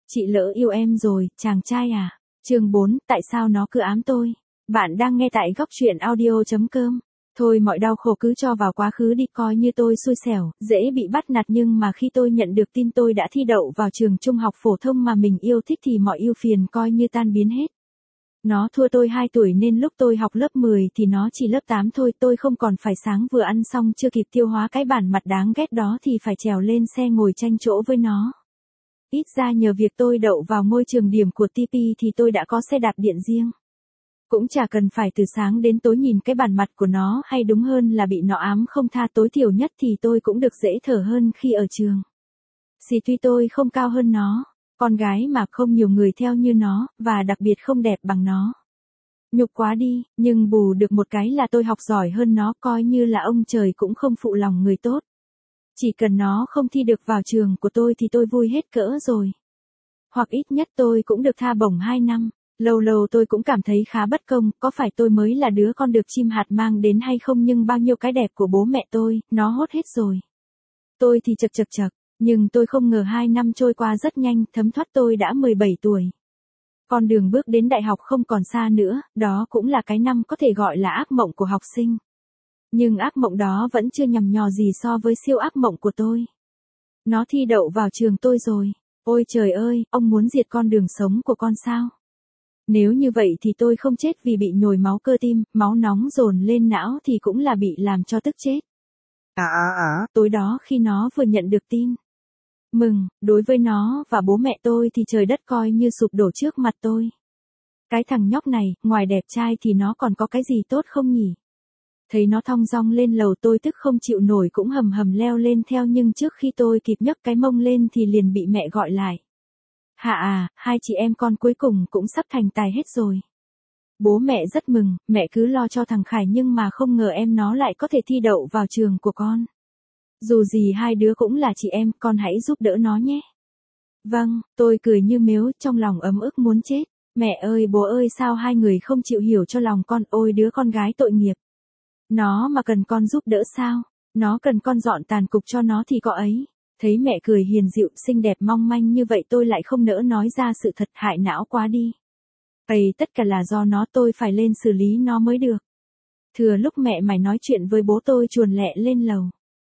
Chị lỡ yêu em rồi, chàng trai à? Chương 4, tại sao nó cứ ám tôi? Bạn đang nghe tại góc truyện audio.com. Thôi mọi đau khổ cứ cho vào quá khứ đi, coi như tôi xui xẻo, dễ bị bắt nạt, nhưng mà khi tôi nhận được tin tôi đã thi đậu vào trường trung học phổ thông mà mình yêu thích thì mọi ưu phiền coi như tan biến hết. Nó thua tôi 2 tuổi nên lúc tôi học lớp 10 thì nó chỉ lớp 8 thôi, tôi không còn phải sáng vừa ăn xong chưa kịp tiêu hóa cái bản mặt đáng ghét đó thì phải trèo lên xe ngồi tranh chỗ với nó. Ít ra nhờ việc tôi đậu vào ngôi trường điểm của TP thì tôi đã có xe đạp điện riêng. Cũng chả cần phải từ sáng đến tối nhìn cái bản mặt của nó, hay đúng hơn là bị nó ám không tha, tối thiểu nhất thì tôi cũng được dễ thở hơn khi ở trường. Tuy tôi không cao hơn nó, con gái mà không nhiều người theo như nó, và đặc biệt không đẹp bằng nó. Nhục quá đi, nhưng bù được một cái là tôi học giỏi hơn nó, coi như là ông trời cũng không phụ lòng người tốt. Chỉ cần nó không thi được vào trường của tôi thì tôi vui hết cỡ rồi. Hoặc ít nhất tôi cũng được tha bổng 2 năm. Lâu lâu tôi cũng cảm thấy khá bất công, có phải tôi mới là đứa con được chim hạt mang đến hay không, nhưng bao nhiêu cái đẹp của bố mẹ tôi, nó hốt hết rồi. Tôi thì chật, nhưng tôi không ngờ 2 năm trôi qua rất nhanh, thấm thoát tôi đã 17 tuổi. Con đường bước đến đại học không còn xa nữa, đó cũng là cái năm có thể gọi là ác mộng của học sinh. Nhưng ác mộng đó vẫn chưa nhằm nhò gì so với siêu ác mộng của tôi. Nó thi đậu vào trường tôi rồi. Ôi trời ơi, ông muốn diệt con đường sống của con sao? Nếu như vậy thì tôi không chết vì bị nhồi máu cơ tim, máu nóng dồn lên não thì cũng là bị làm cho tức chết. Tối đó khi nó vừa nhận được tin mừng, đối với nó và bố mẹ tôi thì trời đất coi như sụp đổ trước mặt tôi. Cái thằng nhóc này, ngoài đẹp trai thì nó còn có cái gì tốt không nhỉ? Thấy nó thong dong lên lầu tôi tức không chịu nổi cũng hầm hầm leo lên theo, nhưng trước khi tôi kịp nhấc cái mông lên thì liền bị mẹ gọi lại. Hạ à, 2 chị em con cuối cùng cũng sắp thành tài hết rồi. Bố mẹ rất mừng, mẹ cứ lo cho thằng Khải nhưng mà không ngờ em nó lại có thể thi đậu vào trường của con. Dù gì hai đứa cũng là chị em, con hãy giúp đỡ nó nhé. Vâng, tôi cười như mếu, trong lòng ấm ức muốn chết. Mẹ ơi bố ơi, sao hai người không chịu hiểu cho lòng con, ôi đứa con gái tội nghiệp. Nó mà cần con giúp đỡ sao? Nó cần con dọn tàn cục cho nó thì có ấy. Thấy mẹ cười hiền dịu, xinh đẹp mong manh như vậy tôi lại không nỡ nói ra sự thật, hại não quá đi. Tất cả là do nó, tôi phải lên xử lý nó mới được. Thừa lúc mẹ mày nói chuyện với bố tôi chuồn lẹ lên lầu.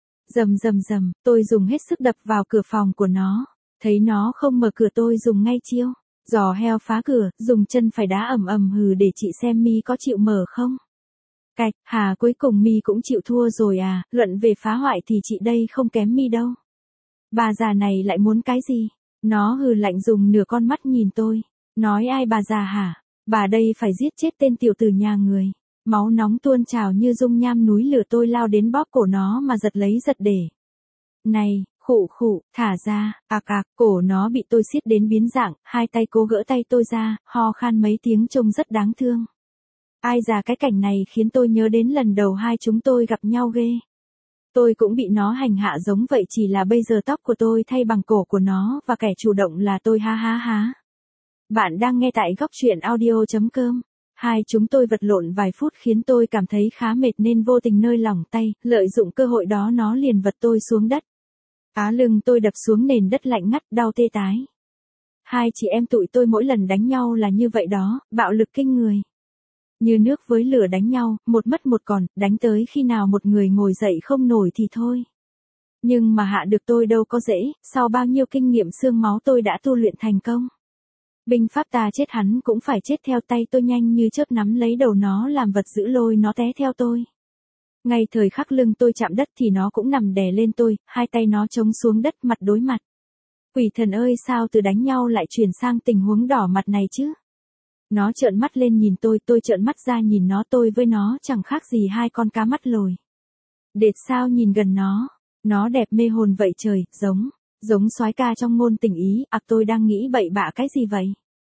Rầm, tôi dùng hết sức đập vào cửa phòng của nó. Thấy nó không mở cửa tôi dùng ngay chiêu giò heo phá cửa, dùng chân phải đá ầm hừ để chị xem mi có chịu mở không. Cạch, hà cuối cùng mi cũng chịu thua rồi à, luận về phá hoại thì chị đây không kém mi đâu. Bà già này lại muốn cái gì? Nó hừ lạnh dùng nửa con mắt nhìn tôi. Nói ai bà già hả? Bà đây phải giết chết tên tiểu tử nhà người. Máu nóng tuôn trào như dung nham núi lửa, tôi lao đến bóp cổ nó mà giật lấy giật để. Này, khụ, thả ra, cổ nó bị tôi siết đến biến dạng, 2 tay cố gỡ tay tôi ra, ho khan mấy tiếng trông rất đáng thương. Ai già, cái cảnh này khiến tôi nhớ đến lần đầu hai chúng tôi gặp nhau ghê. Tôi cũng bị nó hành hạ giống vậy, chỉ là bây giờ tóc của tôi thay bằng cổ của nó và kẻ chủ động là tôi, ha. Bạn đang nghe tại góc truyện audio.com. Hai chúng tôi vật lộn vài phút khiến tôi cảm thấy khá mệt nên vô tình nơi lỏng tay, lợi dụng cơ hội đó nó liền vật tôi xuống đất. Lưng tôi đập xuống nền đất lạnh ngắt, đau tê tái. Hai chị em tụi tôi mỗi lần đánh nhau là như vậy đó, bạo lực kinh người. Như nước với lửa đánh nhau, một mất một còn, đánh tới khi nào một người ngồi dậy không nổi thì thôi. Nhưng mà hạ được tôi đâu có dễ, sau bao nhiêu kinh nghiệm xương máu tôi đã tu luyện thành công. Binh pháp ta chết hắn cũng phải chết theo, tay tôi nhanh như chớp nắm lấy đầu nó làm vật giữ lôi nó té theo tôi. Ngay thời khắc lưng tôi chạm đất thì nó cũng nằm đè lên tôi, 2 tay nó chống xuống đất mặt đối mặt. Quỷ thần ơi, sao từ đánh nhau lại chuyển sang tình huống đỏ mặt này chứ? Nó trợn mắt lên nhìn tôi trợn mắt ra nhìn nó, tôi với nó chẳng khác gì 2 con cá mắt lồi. Đệt sao nhìn gần nó đẹp mê hồn vậy trời, giống soái ca trong ngôn tình Ý, tôi đang nghĩ bậy bạ cái gì vậy?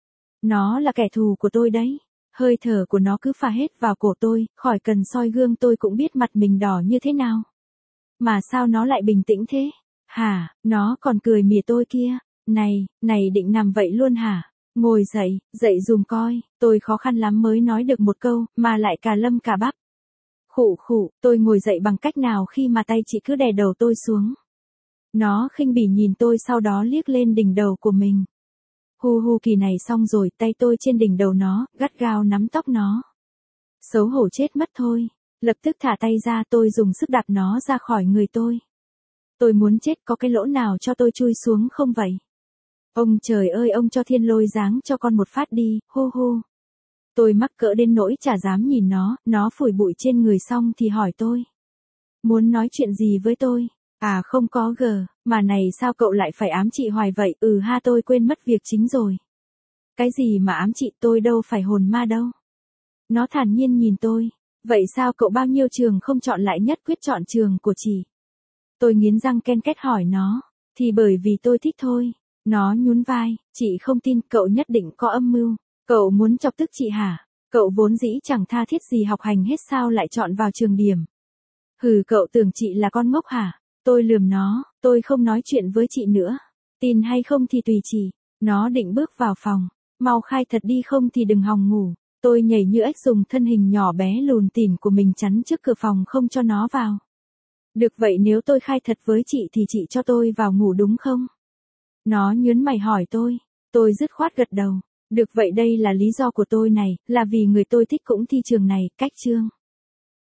Nó là kẻ thù của tôi đấy. Hơi thở của nó cứ pha hết vào cổ tôi, khỏi cần soi gương tôi cũng biết mặt mình đỏ như thế nào. Mà sao nó lại bình tĩnh thế? Hả, nó còn cười mỉa tôi kia. Này định nằm vậy luôn hả? Ngồi dậy dùm coi, tôi khó khăn lắm mới nói được một câu, mà lại cả lâm cả bắp. Khụ, tôi ngồi dậy bằng cách nào khi mà tay chị cứ đè đầu tôi xuống. Nó khinh bỉ nhìn tôi, sau đó liếc lên đỉnh đầu của mình. Hu hu, kỳ này xong rồi, tay tôi trên đỉnh đầu nó, gắt gao nắm tóc nó. Xấu hổ chết mất thôi. Lập tức thả tay ra, tôi dùng sức đạp nó ra khỏi người tôi. Tôi muốn chết, có cái lỗ nào cho tôi chui xuống không vậy? Ông trời ơi, ông cho thiên lôi giáng cho con một phát đi, hu hu. Tôi mắc cỡ đến nỗi chả dám nhìn nó phủi bụi trên người xong thì hỏi tôi. Muốn nói chuyện gì với tôi? À không có gờ, mà này sao cậu lại phải ám chị hoài vậy? Ha, tôi quên mất việc chính rồi. Cái gì mà ám chị, tôi đâu phải hồn ma đâu. Nó thản nhiên nhìn tôi. Vậy sao cậu bao nhiêu trường không chọn lại nhất quyết chọn trường của chị? Tôi nghiến răng ken két hỏi nó. Thì bởi vì tôi thích thôi. Nó nhún vai, chị không tin, cậu nhất định có âm mưu. Cậu muốn chọc tức chị hả? Cậu vốn dĩ chẳng tha thiết gì học hành hết, sao lại chọn vào trường điểm? Hừ, cậu tưởng chị là con ngốc hả? Tôi lườm nó, tôi không nói chuyện với chị nữa. Tin hay không thì tùy chị. Nó định bước vào phòng. Mau khai thật đi, không thì đừng hòng ngủ. Tôi nhảy như ếch, dùng thân hình nhỏ bé lùn tỉn của mình chắn trước cửa phòng không cho nó vào. Được vậy, nếu tôi khai thật với chị thì chị cho tôi vào ngủ đúng không? Nó nhớn mày hỏi tôi. Tôi dứt khoát gật đầu. Được vậy, đây là lý do của tôi này, là vì người tôi thích cũng thi trường này, cách chương.